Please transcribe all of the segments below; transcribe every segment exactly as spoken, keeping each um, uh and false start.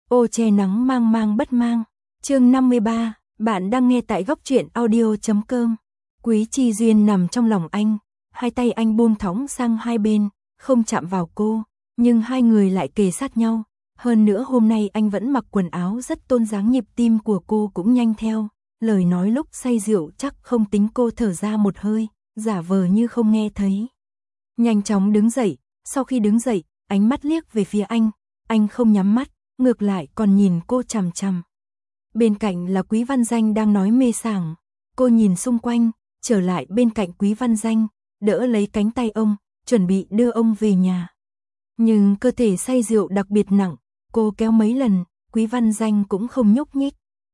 Ô che nắng mang mang bất mang. Chương năm mươi ba, bạn đang nghe tại góc truyện audio chấm com. Quý Chi Duyên nằm trong lòng anh, hai tay anh buông thõng sang hai bên, không chạm vào cô, nhưng hai người lại kề sát nhau. Hơn nữa hôm nay anh vẫn mặc quần áo rất tôn dáng, nhịp tim của cô cũng nhanh theo. Lời nói lúc say rượu chắc không tính, cô thở ra một hơi, giả vờ như không nghe thấy. Nhanh chóng đứng dậy, sau khi đứng dậy, ánh mắt liếc về phía anh, anh không nhắm mắt, ngược lại còn nhìn cô chằm chằm. Bên cạnh là Quý Văn Danh đang nói mê sảng, cô nhìn xung quanh, trở lại bên cạnh Quý Văn Danh, đỡ lấy cánh tay ông, chuẩn bị đưa ông về nhà. Nhưng cơ thể say rượu đặc biệt nặng, cô kéo mấy lần, Quý Văn Danh cũng không nhúc nhích.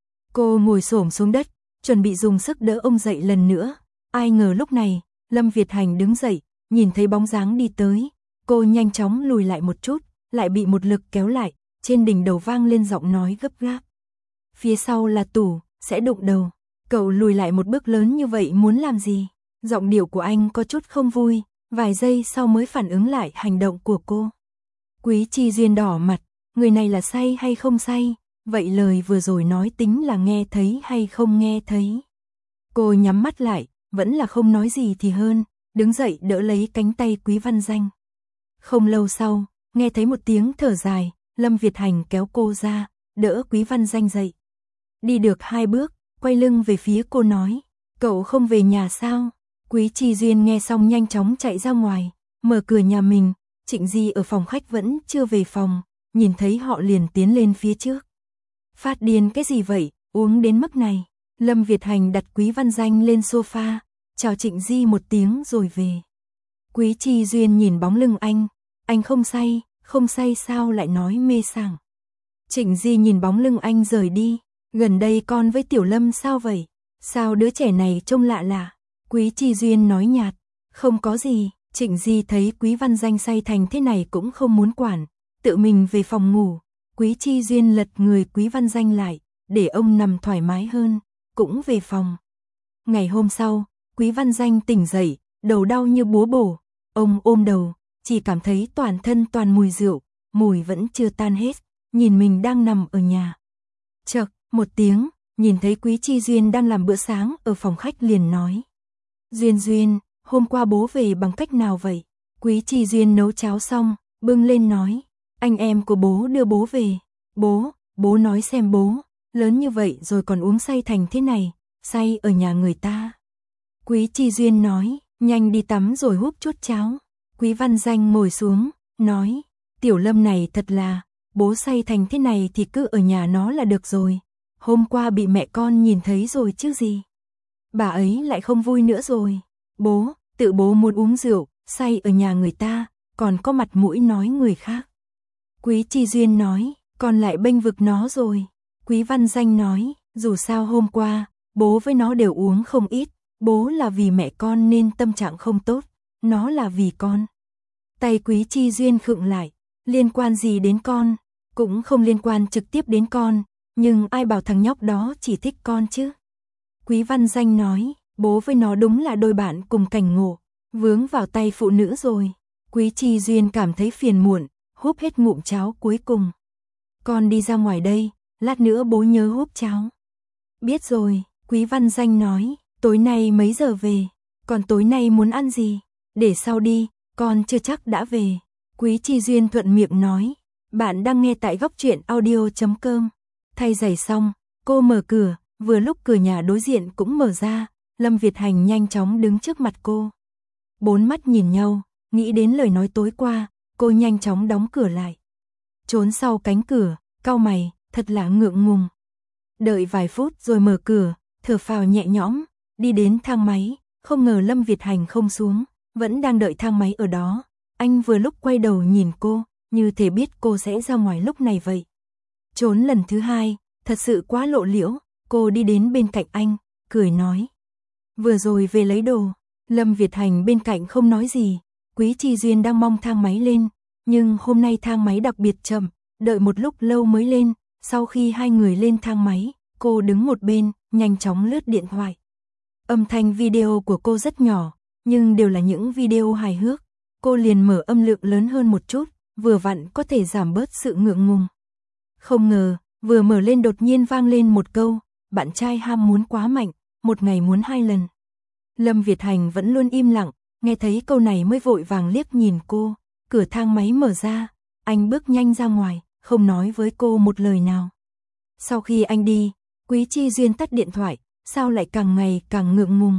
Cô ngồi xổm xuống đất, chuẩn bị dùng sức đỡ ông dậy lần nữa. Ai ngờ lúc này, Lâm Việt Hành đứng dậy, nhìn thấy bóng dáng đi tới, cô nhanh chóng lùi lại một chút, lại bị một lực kéo lại, trên đỉnh đầu vang lên giọng nói gấp gáp. Phía sau là tủ, sẽ đụng đầu. Cậu lùi lại một bước lớn như vậy muốn làm gì? Giọng điệu của anh có chút không vui, vài giây sau mới phản ứng lại hành động của cô. Quý Chi Duyên đỏ mặt, người này là say hay không say? Vậy lời vừa rồi nói tính là nghe thấy hay không nghe thấy? Cô nhắm mắt lại, vẫn là không nói gì thì hơn, đứng dậy đỡ lấy cánh tay Quý Văn Danh. Không lâu sau, nghe thấy một tiếng thở dài, Lâm Việt Hành kéo cô ra, đỡ Quý Văn Danh dậy. Đi được hai bước, quay lưng về phía cô nói, cậu không về nhà sao? Quý Chi Duyên nghe xong nhanh chóng chạy ra ngoài, mở cửa nhà mình, Trịnh Di ở phòng khách vẫn chưa về phòng, nhìn thấy họ liền tiến lên phía trước. Phát điên cái gì vậy, uống đến mức này? Lâm Việt Hành đặt Quý Văn Danh lên sofa, chào Trịnh Di một tiếng rồi về. Quý Chi Duyên nhìn bóng lưng anh, anh không say, không say sao lại nói mê sảng. Trịnh Di nhìn bóng lưng anh rời đi, gần đây con với Tiểu Lâm sao vậy? Sao đứa trẻ này trông lạ lạ? Quý Chi Duyên nói nhạt, không có gì. Trịnh Di thấy Quý Văn Danh say thành thế này cũng không muốn quản, tự mình về phòng ngủ. Quý Chi Duyên lật người Quý Văn Danh lại, để ông nằm thoải mái hơn, cũng về phòng. Ngày hôm sau, Quý Văn Danh tỉnh dậy, đầu đau như búa bổ, ông ôm đầu, chỉ cảm thấy toàn thân toàn mùi rượu, mùi vẫn chưa tan hết, nhìn mình đang nằm ở nhà. Chậc, một tiếng, nhìn thấy Quý Chi Duyên đang làm bữa sáng ở phòng khách liền nói. Duyên Duyên, hôm qua bố về bằng cách nào vậy? Quý Chi Duyên nấu cháo xong, bưng lên nói, anh em của bố đưa bố về. Bố, bố nói xem bố, lớn như vậy rồi còn uống say thành thế này, say ở nhà người ta. Quý Chi Duyên nói, nhanh đi tắm rồi húp chút cháo. Quý Văn Danh ngồi xuống, nói, Tiểu Lâm này thật là, bố say thành thế này thì cứ ở nhà nó là được rồi. Hôm qua bị mẹ con nhìn thấy rồi chứ gì. Bà ấy lại không vui nữa rồi. Bố, tự bố muốn uống rượu, say ở nhà người ta, còn có mặt mũi nói người khác. Quý Chi Duyên nói, con lại bênh vực nó rồi. Quý Văn Danh nói, dù sao hôm qua, bố với nó đều uống không ít, bố là vì mẹ con nên tâm trạng không tốt, nó là vì con. Tay Quý Chi Duyên khựng lại, liên quan gì đến con, cũng không liên quan trực tiếp đến con, nhưng ai bảo thằng nhóc đó chỉ thích con chứ. Quý Văn Danh nói, bố với nó đúng là đôi bạn cùng cảnh ngộ, vướng vào tay phụ nữ rồi. Quý Chi Duyên cảm thấy phiền muộn, húp hết ngụm cháo cuối cùng. Con đi ra ngoài đây, lát nữa bố nhớ húp cháo. Biết rồi, Quý Văn Danh nói, tối nay mấy giờ về, còn tối nay muốn ăn gì, để sau đi, con chưa chắc đã về. Quý Chi Duyên thuận miệng nói, bạn đang nghe tại góc truyện audio chấm com. Thay giày xong, cô mở cửa, vừa lúc cửa nhà đối diện cũng mở ra, Lâm Việt Hành nhanh chóng đứng trước mặt cô. Bốn mắt nhìn nhau, nghĩ đến lời nói tối qua, cô nhanh chóng đóng cửa lại. Trốn sau cánh cửa, cau mày, thật là ngượng ngùng. Đợi vài phút rồi mở cửa, thở phào nhẹ nhõm, đi đến thang máy, không ngờ Lâm Việt Hành không xuống, vẫn đang đợi thang máy ở đó. Anh vừa lúc quay đầu nhìn cô, như thể biết cô sẽ ra ngoài lúc này vậy. Trốn lần thứ hai, thật sự quá lộ liễu, cô đi đến bên cạnh anh, cười nói. Vừa rồi về lấy đồ. Lâm Việt Hành bên cạnh không nói gì, Quý Chi Duyên đang mong thang máy lên, nhưng hôm nay thang máy đặc biệt chậm, đợi một lúc lâu mới lên. Sau khi hai người lên thang máy, cô đứng một bên, nhanh chóng lướt điện thoại. Âm thanh video của cô rất nhỏ, nhưng đều là những video hài hước. Cô liền mở âm lượng lớn hơn một chút, vừa vặn có thể giảm bớt sự ngượng ngùng. Không ngờ, vừa mở lên đột nhiên vang lên một câu, bạn trai ham muốn quá mạnh, một ngày muốn hai lần. Lâm Việt Hành vẫn luôn im lặng, nghe thấy câu này mới vội vàng liếc nhìn cô, cửa thang máy mở ra, anh bước nhanh ra ngoài, không nói với cô một lời nào. Sau khi anh đi, Quý Chi Duyên tắt điện thoại, sao lại càng ngày càng ngượng ngùng.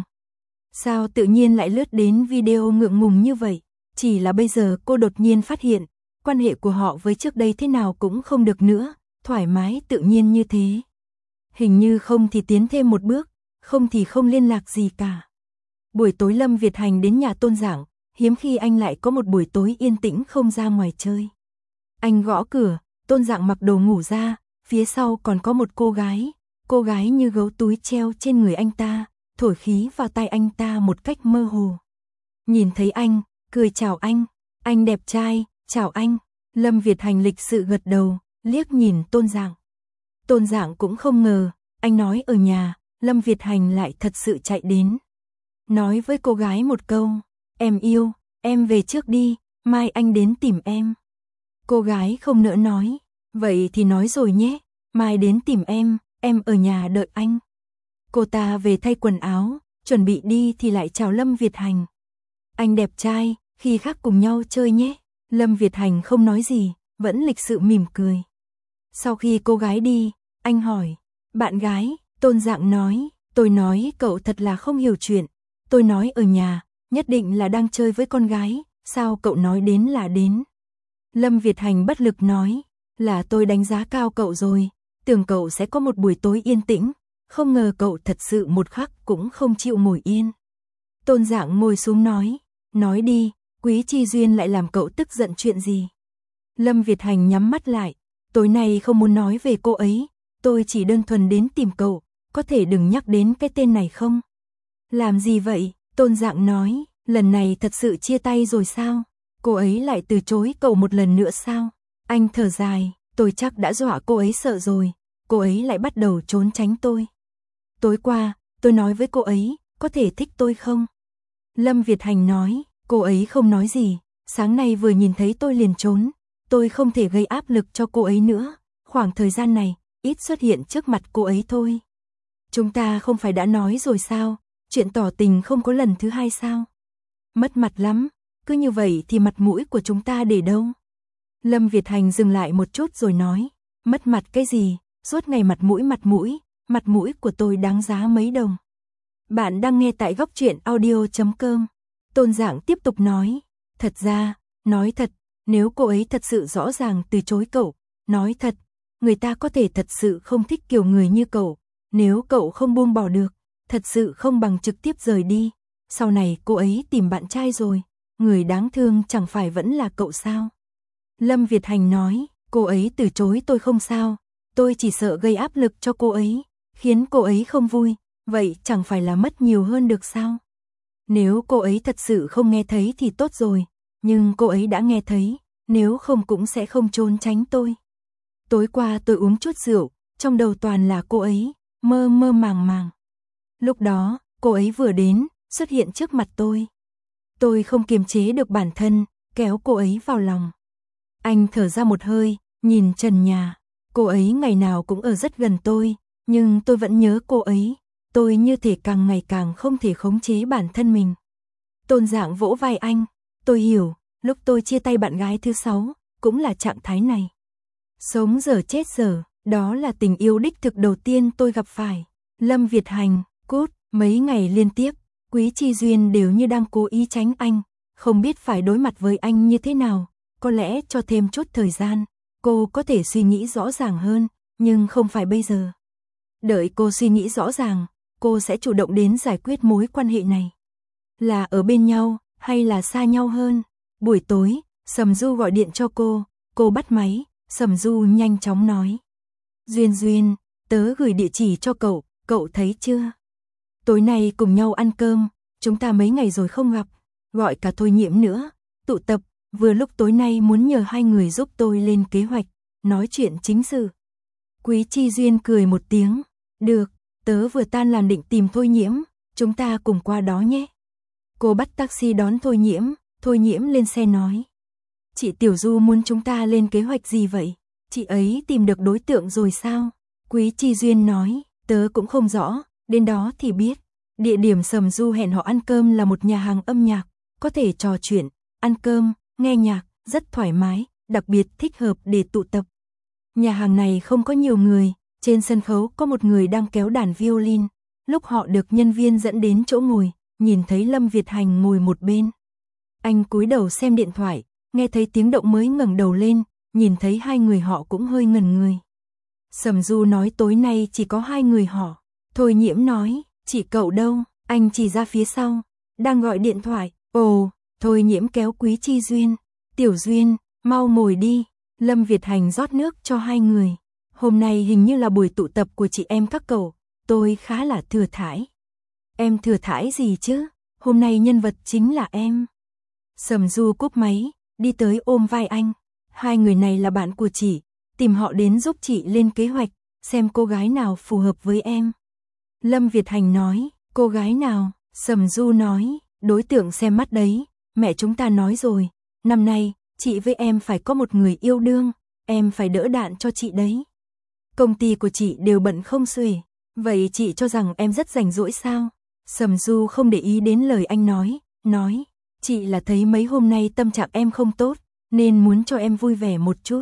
Sao tự nhiên lại lướt đến video ngượng ngùng như vậy, chỉ là bây giờ cô đột nhiên phát hiện, quan hệ của họ với trước đây thế nào cũng không được nữa, thoải mái tự nhiên như thế. Hình như không thì tiến thêm một bước, không thì không liên lạc gì cả. Buổi tối Lâm Việt Hành đến nhà Tôn Giảng, hiếm khi anh lại có một buổi tối yên tĩnh không ra ngoài chơi. Anh gõ cửa, Tôn Giảng mặc đồ ngủ ra, phía sau còn có một cô gái, cô gái như gấu túi treo trên người anh ta, thổi khí vào tai anh ta một cách mơ hồ. Nhìn thấy anh, cười chào anh, anh đẹp trai, chào anh. Lâm Việt Hành lịch sự gật đầu, liếc nhìn Tôn Giảng. Tôn Giảng cũng không ngờ, anh nói ở nhà, Lâm Việt Hành lại thật sự chạy đến. Nói với cô gái một câu, em yêu, em về trước đi, mai anh đến tìm em. Cô gái không nỡ nói, vậy thì nói rồi nhé, mai đến tìm em, em ở nhà đợi anh. Cô ta về thay quần áo, chuẩn bị đi thì lại chào Lâm Việt Hành. Anh đẹp trai, khi khác cùng nhau chơi nhé. Lâm Việt Hành không nói gì, vẫn lịch sự mỉm cười. Sau khi cô gái đi, anh hỏi, bạn gái, Tôn Giảng nói, tôi nói cậu thật là không hiểu chuyện. Tôi nói ở nhà, nhất định là đang chơi với con gái, sao cậu nói đến là đến. Lâm Việt Hành bất lực nói, là tôi đánh giá cao cậu rồi, tưởng cậu sẽ có một buổi tối yên tĩnh, không ngờ cậu thật sự một khắc cũng không chịu ngồi yên. Tôn Giảng ngồi xuống nói, nói đi, Quý Chi Duyên lại làm cậu tức giận chuyện gì. Lâm Việt Hành nhắm mắt lại, tối nay không muốn nói về cô ấy, tôi chỉ đơn thuần đến tìm cậu, có thể đừng nhắc đến cái tên này không? Làm gì vậy? Tôn Giảng nói, lần này thật sự chia tay rồi sao? Cô ấy lại từ chối cậu một lần nữa sao? Anh thở dài, tôi chắc đã dọa cô ấy sợ rồi, cô ấy lại bắt đầu trốn tránh tôi. Tối qua, tôi nói với cô ấy, có thể thích tôi không? Lâm Việt Hành nói, cô ấy không nói gì, sáng nay vừa nhìn thấy tôi liền trốn, tôi không thể gây áp lực cho cô ấy nữa, khoảng thời gian này, ít xuất hiện trước mặt cô ấy thôi. Chúng ta không phải đã nói rồi sao, chuyện tỏ tình không có lần thứ hai sao? Mất mặt lắm, cứ như vậy thì mặt mũi của chúng ta để đâu? Lâm Việt Hành dừng lại một chút rồi nói, mất mặt cái gì, suốt ngày mặt mũi mặt mũi, mặt mũi của tôi đáng giá mấy đồng. Bạn đang nghe tại góc truyện audio chấm com. Tôn Giảng tiếp tục nói, thật ra, nói thật, nếu cô ấy thật sự rõ ràng từ chối cậu, nói thật, người ta có thể thật sự không thích kiểu người như cậu, nếu cậu không buông bỏ được, thật sự không bằng trực tiếp rời đi. Sau này cô ấy tìm bạn trai rồi, người đáng thương chẳng phải vẫn là cậu sao? Lâm Việt Hành nói, cô ấy từ chối tôi không sao, tôi chỉ sợ gây áp lực cho cô ấy, khiến cô ấy không vui, vậy chẳng phải là mất nhiều hơn được sao? Nếu cô ấy thật sự không nghe thấy thì tốt rồi, nhưng cô ấy đã nghe thấy, nếu không cũng sẽ không trốn tránh tôi. Tối qua tôi uống chút rượu, trong đầu toàn là cô ấy, mơ mơ màng màng. Lúc đó, cô ấy vừa đến, xuất hiện trước mặt tôi. Tôi không kiềm chế được bản thân, kéo cô ấy vào lòng. Anh thở ra một hơi, nhìn trần nhà. Cô ấy ngày nào cũng ở rất gần tôi, nhưng tôi vẫn nhớ cô ấy. Tôi như thể càng ngày càng không thể khống chế bản thân mình. Tôn Giảng vỗ vai anh. Tôi hiểu, lúc tôi chia tay bạn gái thứ sáu, cũng là trạng thái này. Sống giờ chết giờ, đó là tình yêu đích thực đầu tiên tôi gặp phải. Lâm Việt Hành, cút, mấy ngày liên tiếp, Quý Chi Duyên đều như đang cố ý tránh anh, không biết phải đối mặt với anh như thế nào. Có lẽ cho thêm chút thời gian, cô có thể suy nghĩ rõ ràng hơn, nhưng không phải bây giờ. Đợi cô suy nghĩ rõ ràng, cô sẽ chủ động đến giải quyết mối quan hệ này. Là ở bên nhau, hay là xa nhau hơn? Buổi tối, Sầm Du gọi điện cho cô, cô bắt máy, Sầm Du nhanh chóng nói. Duyên Duyên, tớ gửi địa chỉ cho cậu, cậu thấy chưa? Tối nay cùng nhau ăn cơm, chúng ta mấy ngày rồi không gặp, gọi cả Thôi Nhiễm nữa, tụ tập, vừa lúc tối nay muốn nhờ hai người giúp tôi lên kế hoạch, nói chuyện chính sự. Quý Chi Duyên cười một tiếng, được, tớ vừa tan làm định tìm Thôi Nhiễm, chúng ta cùng qua đó nhé. Cô bắt taxi đón Thôi Nhiễm, Thôi Nhiễm lên xe nói. Chị Tiểu Du muốn chúng ta lên kế hoạch gì vậy? Chị ấy tìm được đối tượng rồi sao? Quý Chi Duyên nói, tớ cũng không rõ, đến đó thì biết. Địa điểm Sầm Du hẹn họ ăn cơm là một nhà hàng âm nhạc, có thể trò chuyện, ăn cơm, nghe nhạc, rất thoải mái, đặc biệt thích hợp để tụ tập. Nhà hàng này không có nhiều người, trên sân khấu có một người đang kéo đàn violin. Lúc họ được nhân viên dẫn đến chỗ ngồi, nhìn thấy Lâm Việt Hành ngồi một bên. Anh cúi đầu xem điện thoại, nghe thấy tiếng động mới ngẩng đầu lên, nhìn thấy hai người họ cũng hơi ngẩn người. Sầm Du nói tối nay chỉ có hai người họ. Thôi Nhiễm nói, chị cậu đâu? Anh chỉ ra phía sau, đang gọi điện thoại. Ồ, Thôi Nhiễm kéo Quý Chi Duyên. Tiểu Duyên, mau ngồi đi. Lâm Việt Hành rót nước cho hai người. Hôm nay hình như là buổi tụ tập của chị em các cậu, tôi khá là thừa thãi. Em thừa thãi gì chứ? Hôm nay nhân vật chính là em. Sầm Du cúp máy, đi tới ôm vai anh. Hai người này là bạn của chị, tìm họ đến giúp chị lên kế hoạch, xem cô gái nào phù hợp với em. Lâm Việt Hành nói, cô gái nào? Sầm Du nói, đối tượng xem mắt đấy, mẹ chúng ta nói rồi, năm nay, chị với em phải có một người yêu đương, em phải đỡ đạn cho chị đấy. Công ty của chị đều bận không xuể, vậy chị cho rằng em rất rảnh rỗi sao? Sầm Du không để ý đến lời anh nói, nói, chị là thấy mấy hôm nay tâm trạng em không tốt, nên muốn cho em vui vẻ một chút.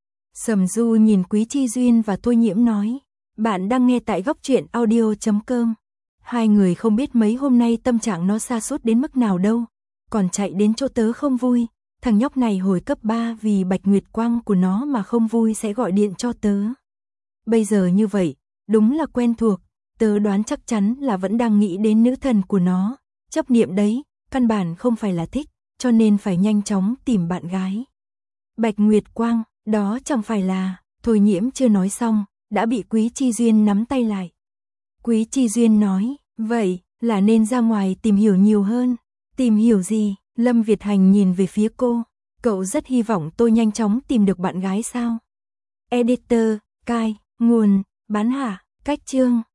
Sầm Du nhìn Quý Chi Duyên và Thôi Nhiễm nói, bạn đang nghe tại góc truyện audio chấm com. Hai người không biết mấy hôm nay tâm trạng nó sa sút đến mức nào đâu, còn chạy đến chỗ tớ không vui. Thằng nhóc này hồi cấp ba vì Bạch Nguyệt Quang của nó mà không vui sẽ gọi điện cho tớ. Bây giờ như vậy, đúng là quen thuộc, tớ đoán chắc chắn là vẫn đang nghĩ đến nữ thần của nó. Chấp niệm đấy, căn bản không phải là thích, cho nên phải nhanh chóng tìm bạn gái. Bạch Nguyệt Quang, đó chẳng phải là... Thôi Nhiễm chưa nói xong, đã bị Quý Chi Duyên nắm tay lại. Quý Chi Duyên nói, vậy là nên ra ngoài tìm hiểu nhiều hơn. Tìm hiểu gì? Lâm Việt Hành nhìn về phía cô. Cậu rất hy vọng tôi nhanh chóng tìm được bạn gái sao? Editor, cai, nguồn, bán hạ, cách chương.